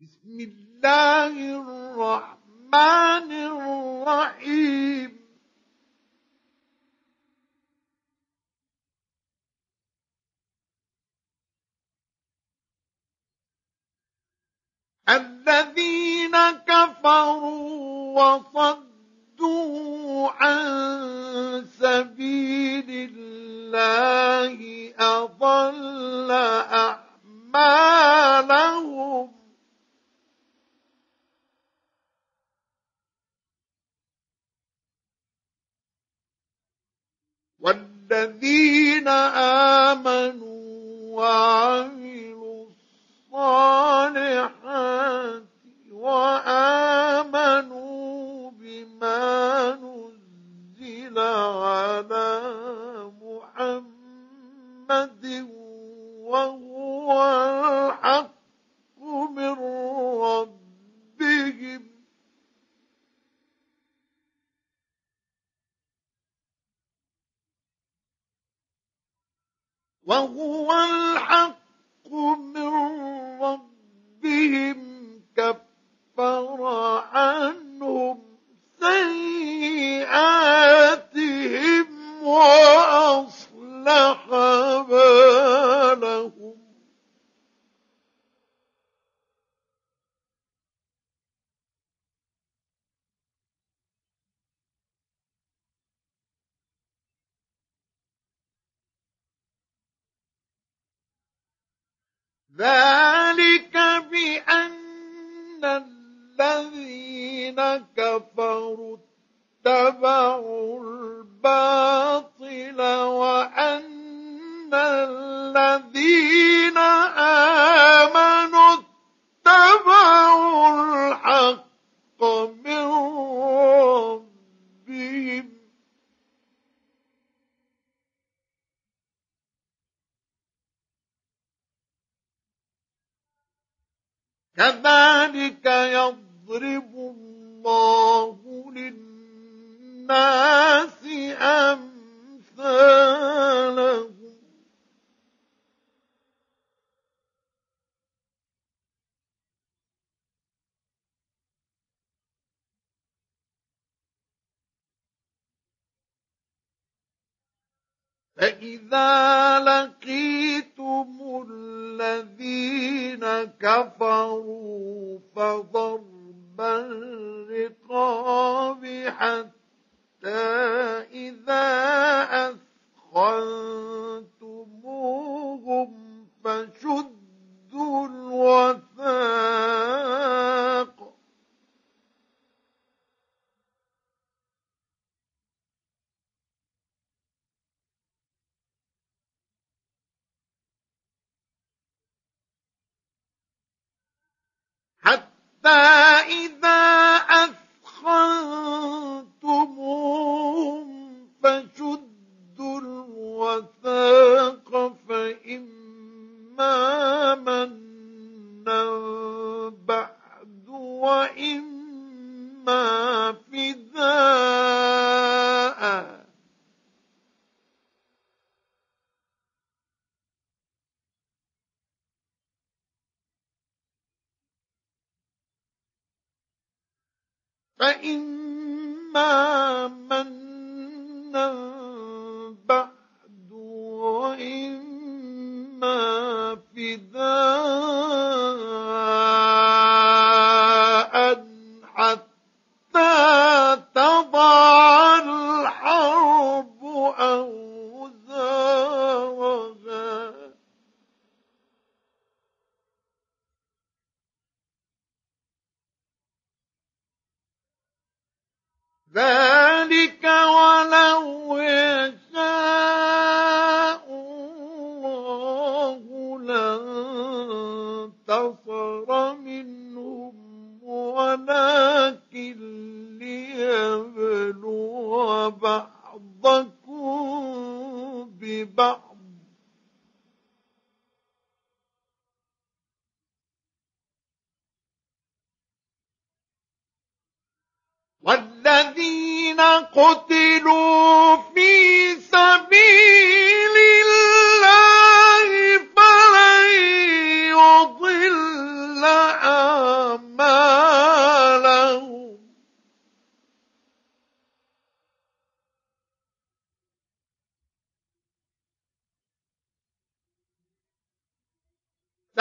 بسم الله الرحمن الرحيم الذين كفروا وصدوا عن سبيل الله أضل أعمالهم والذين آمنوا وعملوا الصالحات وآمنوا بما نزل على محمد وهو الحق من ربهم كفر عنهم سيئاتهم وأصلح بالهم ذلك بأن الذين كفروا اتبعوا الباطل وأن الذين آمنوا اتبعوا الحق من ربهم كذلك يضرب الله للناس أمثالهم فإذا لقيتم الذين كفروا فضرب الرقاب حتى إذا أثخنتموهم فشدوا الوثاق حتى إذا أثخنتموهم فشدوا الوثاق فإما منا بعد وإما فداء فإما منا بعد وإما فداء حتى تضع الحرب أوزارها ذلك ولو يشاء الله لانتصر منهم ولكن ليبلو بعضكم ببعض والذين قتلوا في سبيل الله فلن يضل أعمالهم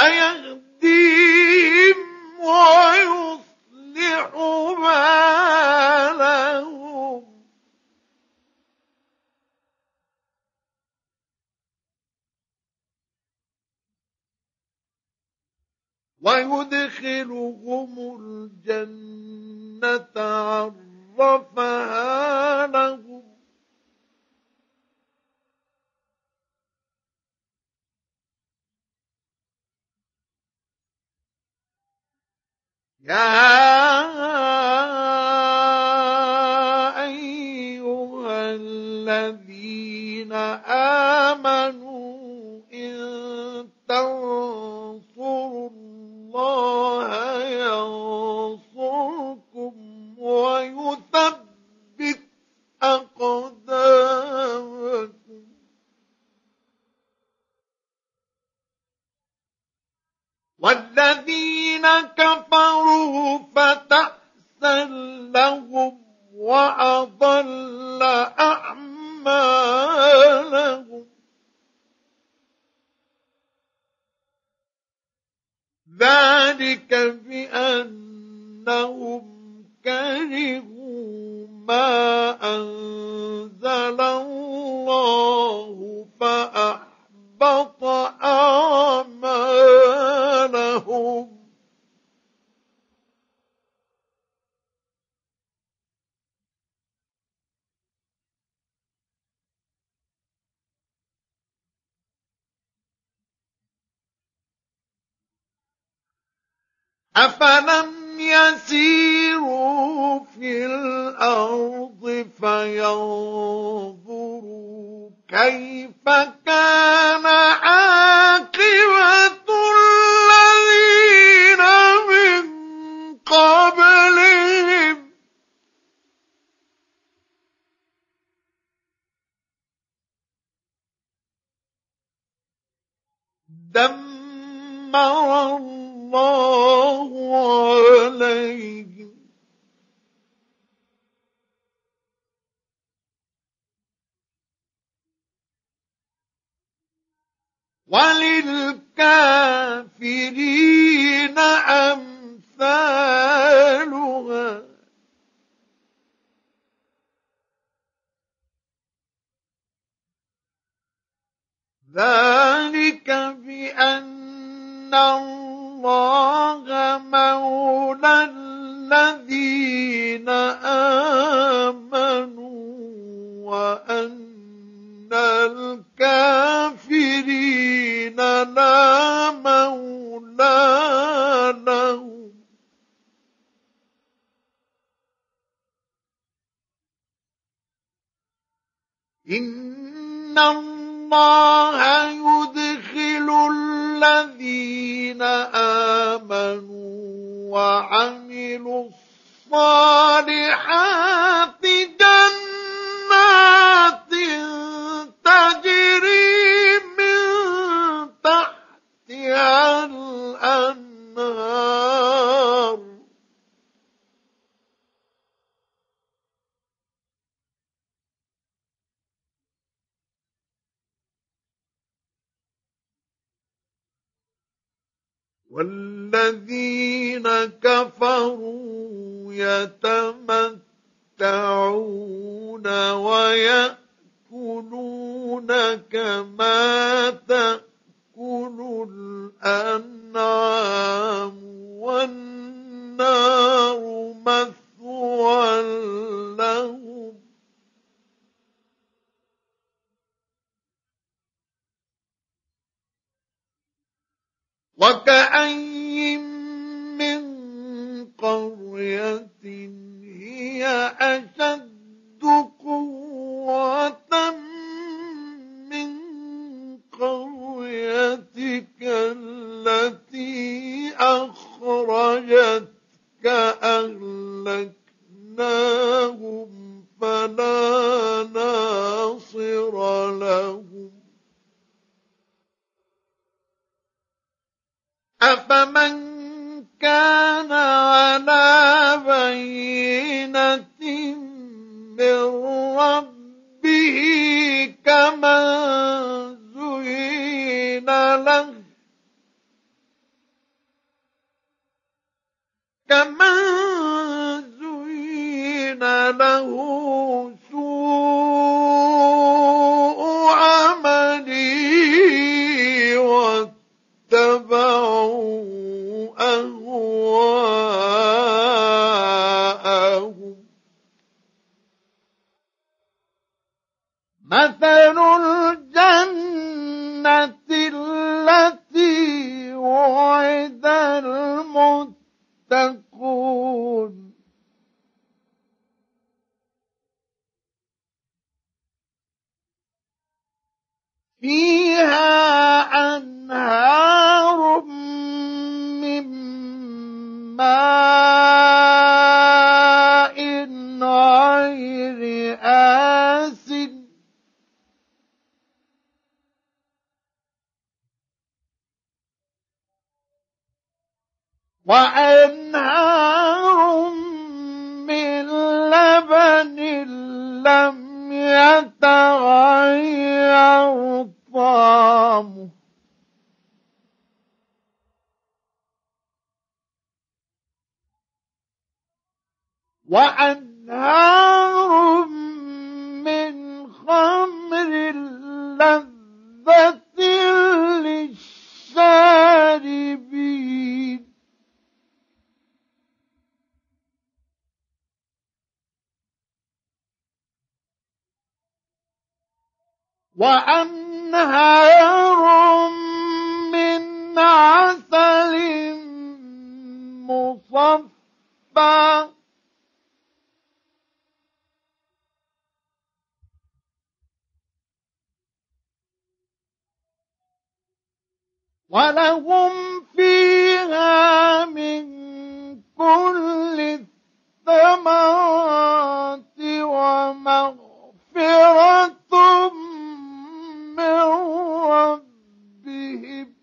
سيهديهم ويصلح بالهم ويدخلهم الجنة عرفها لهم يا أيها الذين آمنوا إن تنصروا الله ينصركم ويثبت أقدامكم والذين كفروا فتأسا لهم وأضل أعمالهم ذلك بأنهم كرهوا ما أنزل الله فأحبط أعمالهم أفلم يسيروا في الأرض فينظروا كيف كان عاقبة الذين من قبلهم دمر الله عليهم وللكافرين أمثالها ذلك بأن الله مولى الذين آمنوا وأن الكافرين لا مولى لهم إن الله يدخل الذين آمنوا وعملوا الصالحات جنات تجري من تحتها الأنهار والذين كفروا يتمتعون ويأكلون كما تأكل الأنعام والنار مثوى لهم وكأين من قرية هي أشد قوة من قريتك التي أخرجتك أهلكناهم فلا ناصر لهم أفمن كان على بينة من ربه كمن زين له كمن زين له سوء عمله واتبعوا أهواءهم. مثل الجنة التي وعد المتقون فيها أنهار من ماء غير آسن وأنهار من لبن لم يتغير طعمه وأنهار من خمر لذة للشاربين وأنهار من عسل مصفى ولهم فيها من كل الثمرات ومغفرة من ربهم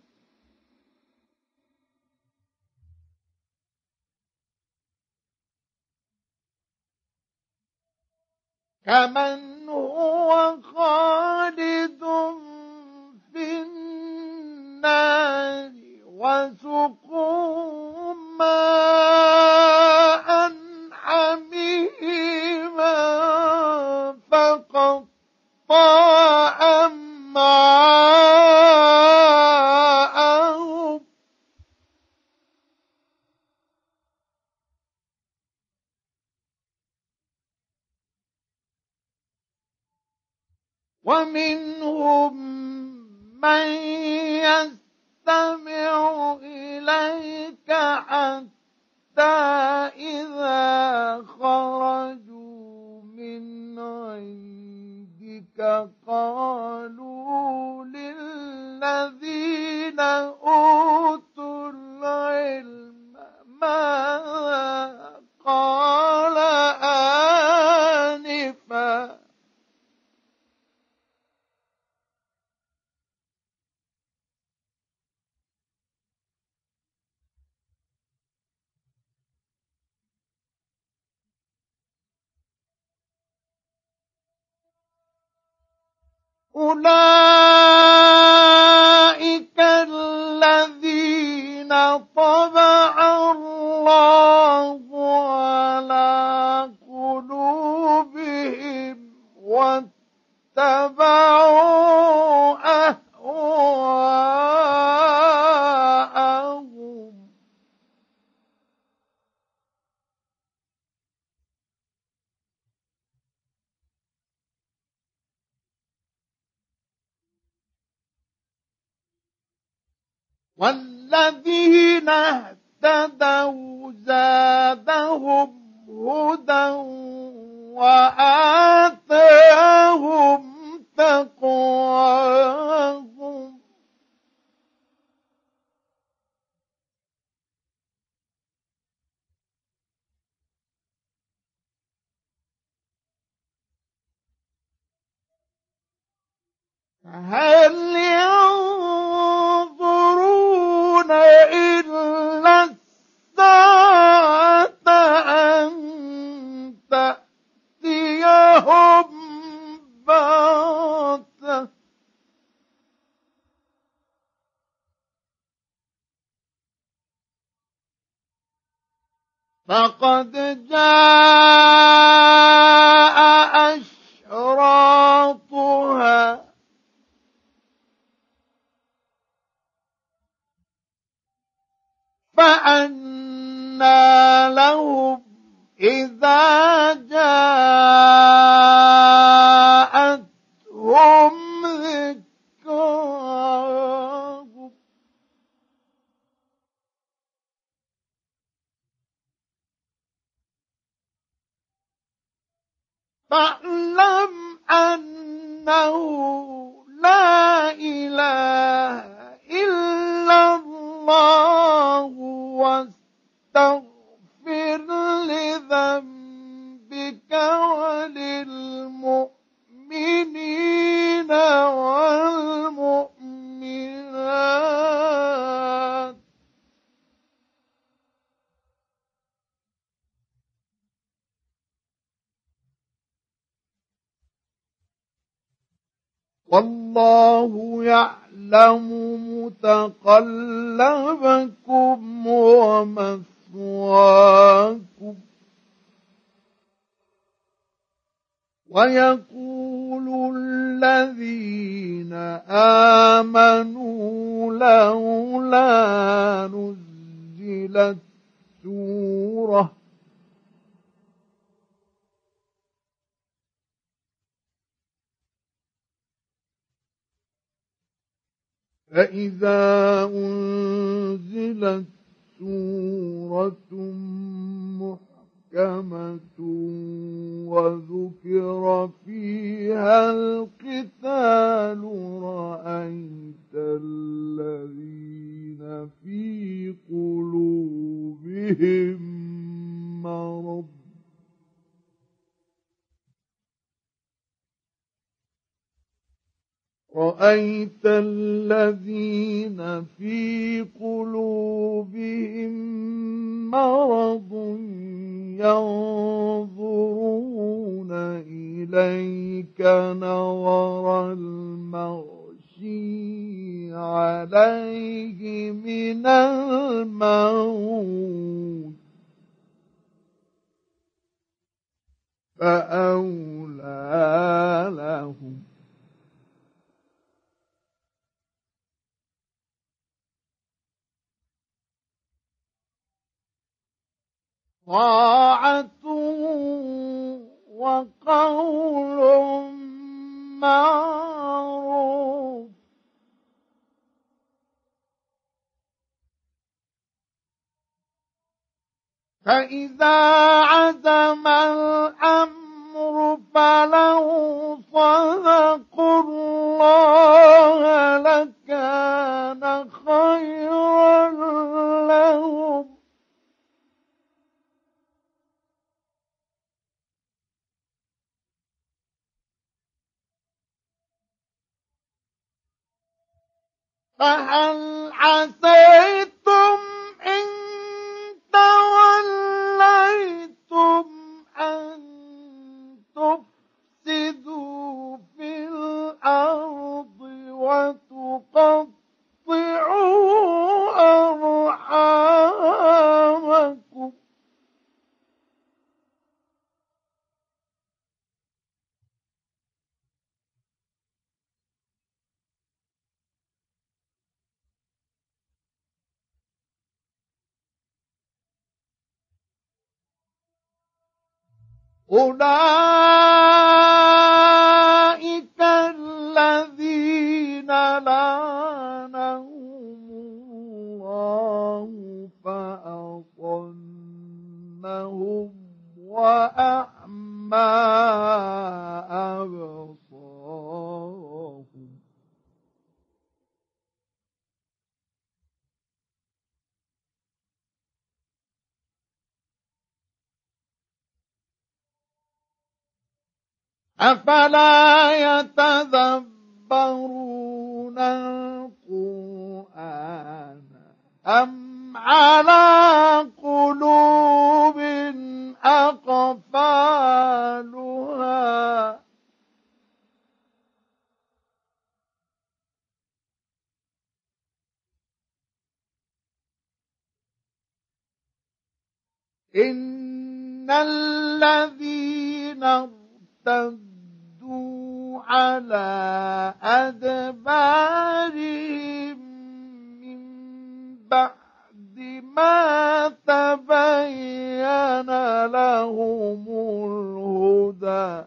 كمن هو خالد في النار وسقوا ماء حميما فقطع أمعاءهم ومنهم من يستمع إليك حتى إذا خرجوا من عندك قالوا للذين أوتوا العلم ماذا قال آنفا أولئك الذين طبع الله على قلوبهم واتبعوا أهواءهم والذين اهتدوا زادهم هدى وآتاهم تقواهم هل ينظرون إلا الساعة أن تأتيهم بغتة فقد جاء أشراطها فأنى لهم إذا جاءتهم ذكراهم فاعلم أنه لا إله إلا الله واستغفر لذنبك وللمؤمنين والمؤمنات والله يعلم متقلبكم ومثواكم ويقول الذين آمنوا لولا نزلت سورة فإذا أنزلت سورة محكمة وذكر فيها القتال رأيت الذين في قلوبهم مرض رأيت الذين في قلوبهم مرض ينظرون إليك نظر المغشي عليه من الموت فأولى لهم طاعة وقول معروف فإذا عزم الأمر فلو صدقوا الله لكان خيرا لهم فهل عسيتم إن توليتم أن تفسدوا في الأرض وتقطعوا أرحامكم أولئك الذين لعنهم الله فأصمهم وأعمى أبصارهم أفلا يتدبرون القرآن أم على قلوب أقفالها إن الذين ارتدوا على أدبارهم من بعد ما تبين لهم الهدى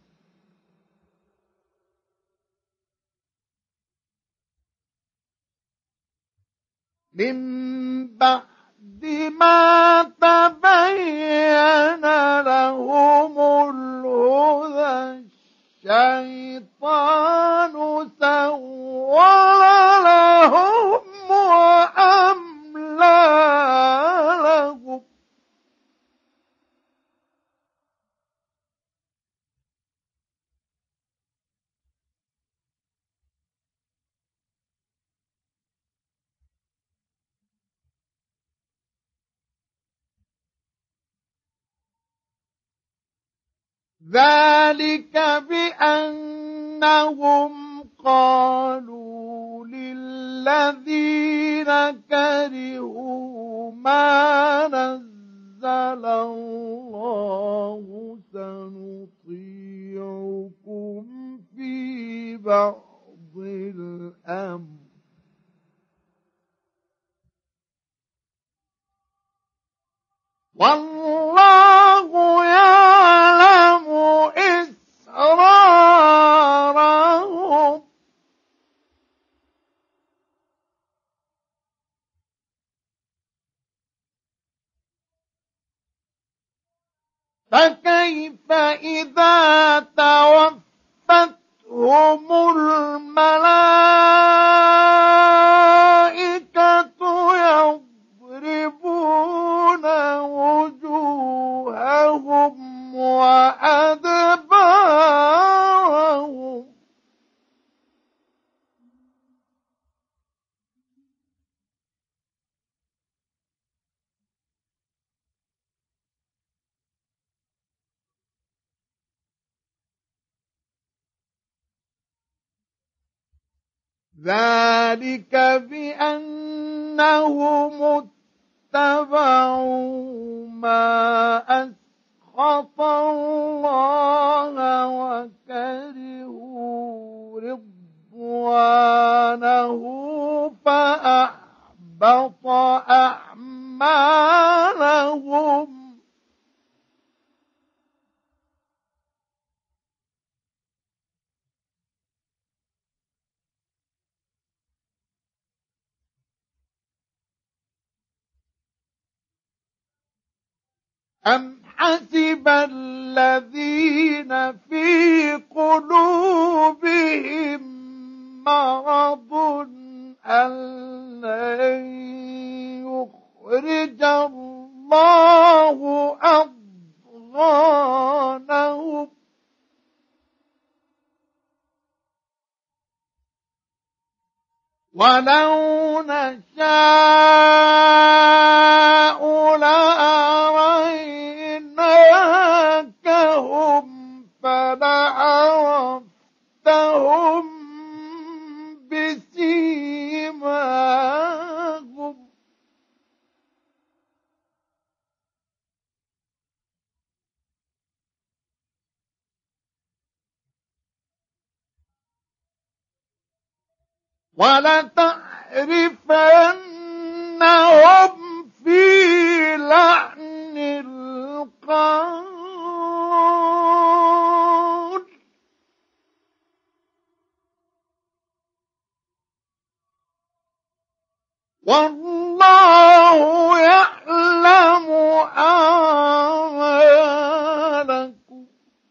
من بعد ما تبين لهم الهدى الشيطان سول لهم وأملى لهم ذلك بأنهم قالوا للذين كرهوا ما نزل الله سنطيعكم في بعض الأمر والله يعلم إسرارهم فكيف إذا توفتهم الملائكة يضربون وجوههم وأدبارهم ذلك بأنهم اتبعوا ما أسخط الله وكرهوا رضوانه فأحبط أعمالهم أم حسب الذين في قلوبهم مرض أن لن يخرج الله أضغانهم ولو نشاء لأريناكهم فلعرفتهم بسيماهم ولتعرفنهم في لحن القول والله يعلم أعمالكم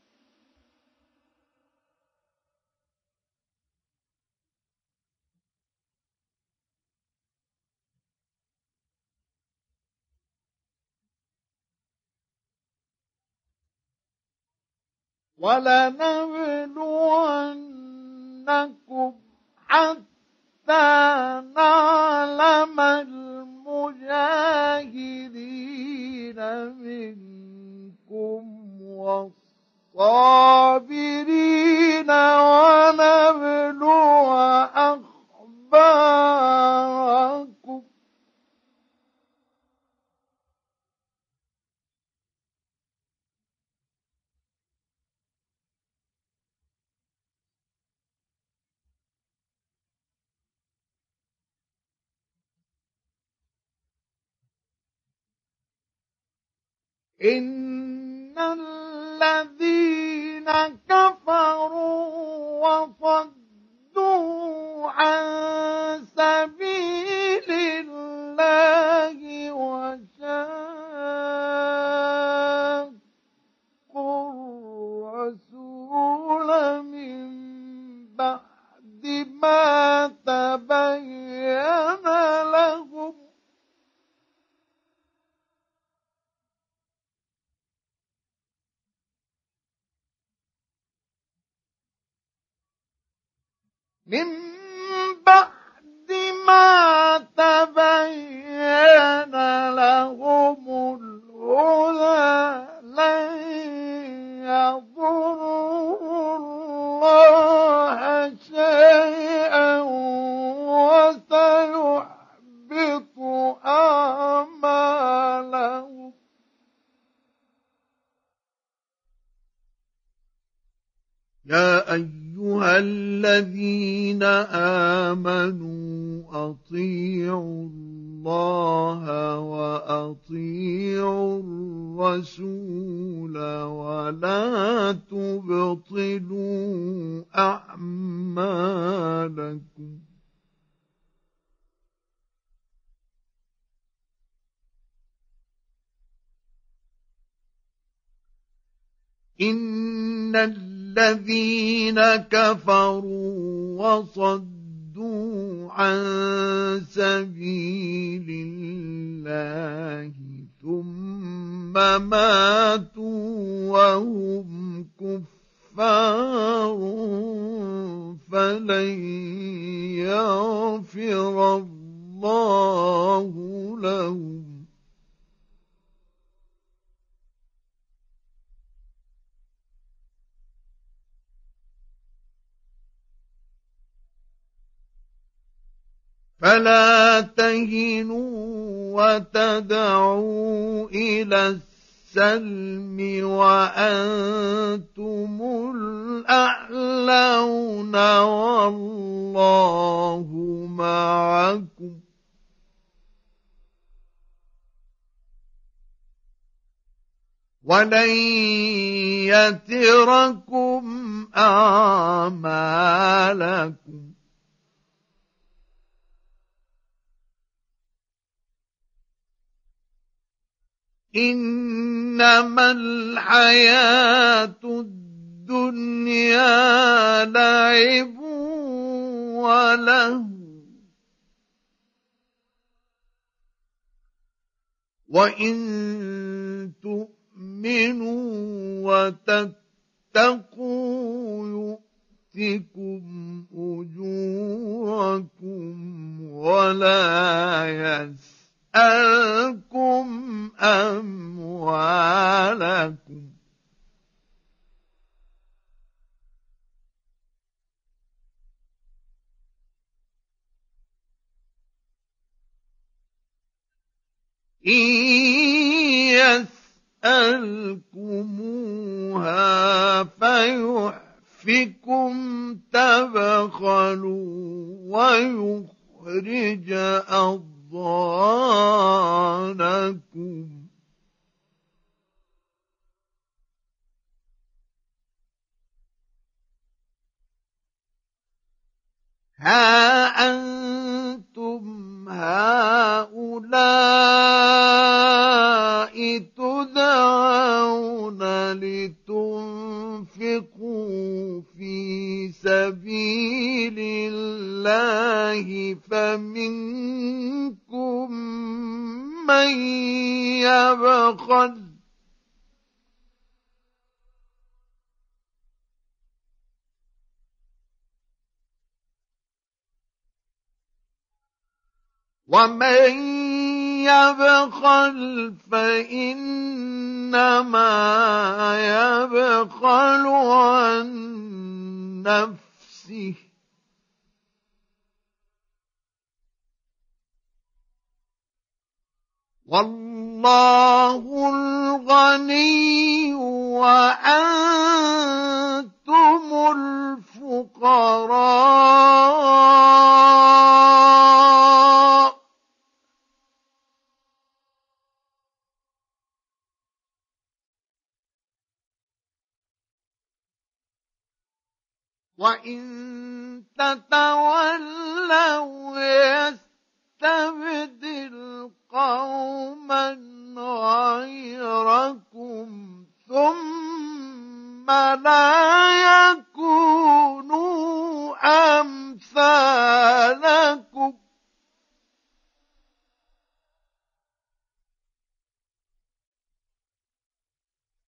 ولنبلونكم حتى نعلم المجاهدين منكم والصابرين ونبلو أخباركم إن الذين كفروا وصدوا عن سبيل الله وشاقوا الرسول من بعد ما تبين لهم من بعد ما تبين لهم الهدى لن يضروا الله شيئا وسيحبط أعمالهم. يا أيها الذين آمنوا أطيعوا الله وأطيعوا الرسول ولا تبطلوا أعمالكم. إن الذين كفروا وصدوا عن سبيل الله ثم ماتوا وهم كفار فلن يغفر الله لهم. فلا تهنوا وتدعوا إلى السلم وأنتم الأعلون والله معكم ولن يتركم أعمالكم. إنما الحياة الدنيا لعب وله وإن تؤمنوا وتتقوا يؤتكم أجوركم ولا يسألكم أموالكم. إن يسألكموها فيحفكم تبخلوا ويخرج أضغانكم. ها أنتم هؤلاء تدعون لتنفقوا في سبيل الله فمنكم من يبخل ومن يبخل فإنما يبخل عن نفسه والله الغني وأنتم الفقراء وإن تتولوا يستبدل